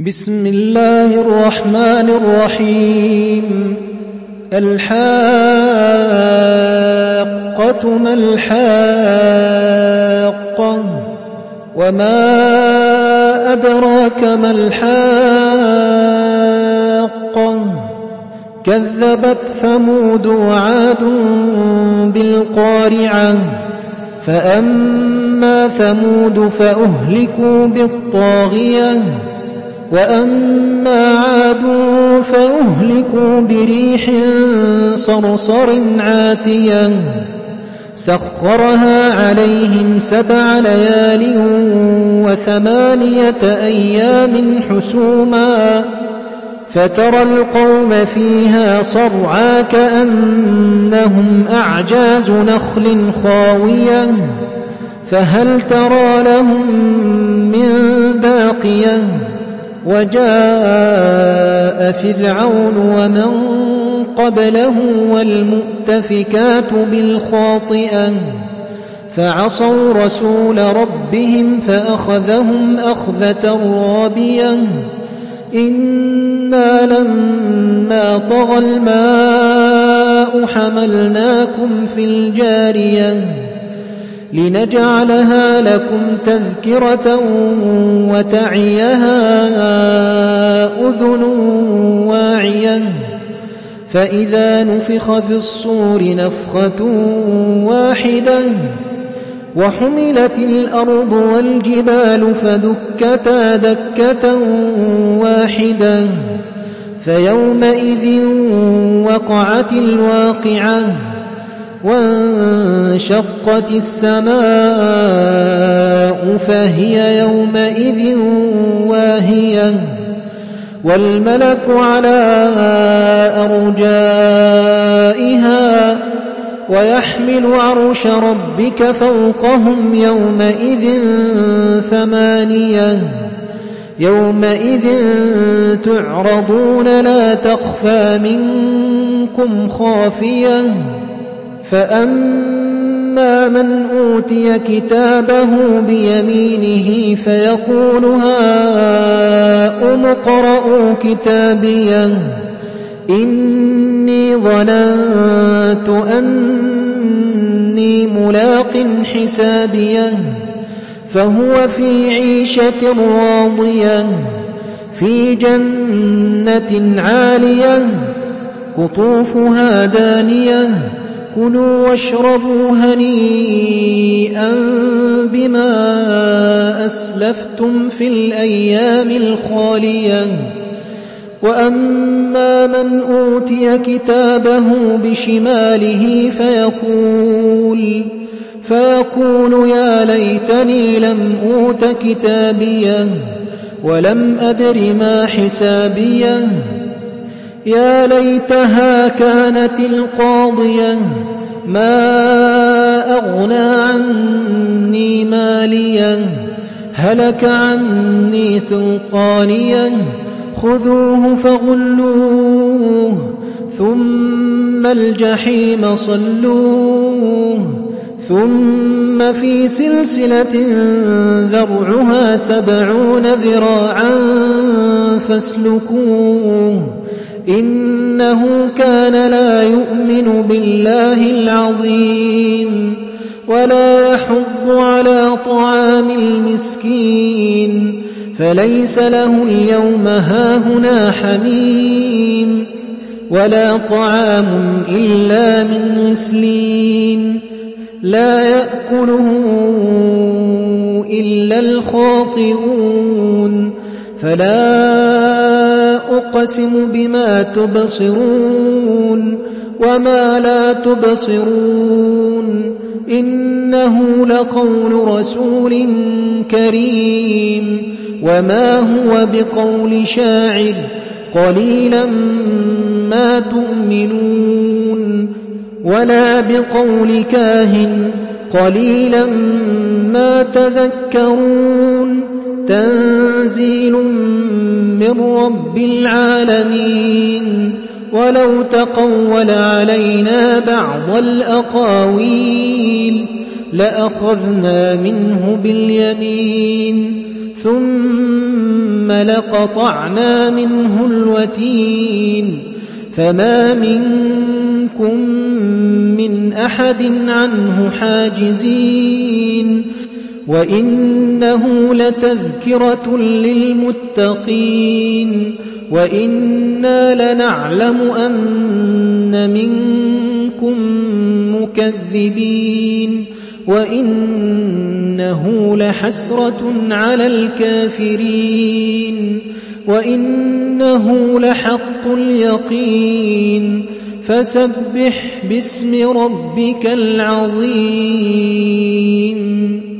بسم الله الرحمن الرحيم. الحاقة ما الحاقة وما أدراك ما الحاقة كذبت ثمود وعاد بالقارعة فأما ثمود فأهلكوا بالطاغية وأما عاد فأهلكوا بريح صرصر عاتية سخرها عليهم 7 ليال و8 أيام حسوما فترى القوم فيها صرعى كأنهم أعجاز نخل خاوية فهل ترى لهم من باقية وجاء فرعون ومن قبله والمؤتفكات بالخاطئة فعصوا رسول ربهم فأخذهم أخذة رابية إنا لما طغى الماء حملناكم في الجارية لنجعلها لكم تذكرة وتعيها أذن واعية فإذا نفخ في الصور نفخة واحدة وحملت الأرض والجبال فدكتا دكة واحدة فيومئذ وقعت الواقعة وانشقت السماء فهي يومئذ واهية والملك على أرجائها ويحمل عرش ربك فوقهم يومئذ 8 يومئذ تعرضون لا تخفى منكم خافية فأما من أوتي كتابه بيمينه فيقول هاؤم اقرءوا كتابيه إني ظننت أني ملاق حسابيه فهو في عيشة راضية في جنة عالية قطوفها دانية كلوا واشربوا هنيئا بما أسلفتم في الأيام الخالية وأما من أوتي كتابه بشماله فيقول يا ليتني لم أوت كتابيه ولم أدر ما حسابيه يا ليتها كانت القاضية ما أغنى عني ماليه هلك عني سلطانيه خذوه فغلوه ثم الجحيم صلوه ثم في سلسلة ذرعها 70 ذراعا فاسلكوه إنه كان لا يؤمن بالله العظيم ولا يحض على طعام المسكين فليس له اليوم هاهنا حميم ولا طعام إلا من غسلين لا يأكله إلا الخاطئون فلا أقسم بما تبصرون وما لا تبصرون إنه لقول رسول كريم وما هو بقول شاعر قليلا ما تؤمنون ولا بقول كاهن قليلا ما تذكرون تنزيل من رب العالمين ولو تقول علينا بعض الأقاويل لأخذنا منه باليمين ثم لقطعنا منه الوتين فما منكم من أحد عنه حاجزين وإنه لتذكرة للمتقين وإنا لنعلم أن منكم مكذبين وإنه لحسرة على الكافرين وإنه لحق اليقين فسبح باسم ربك العظيم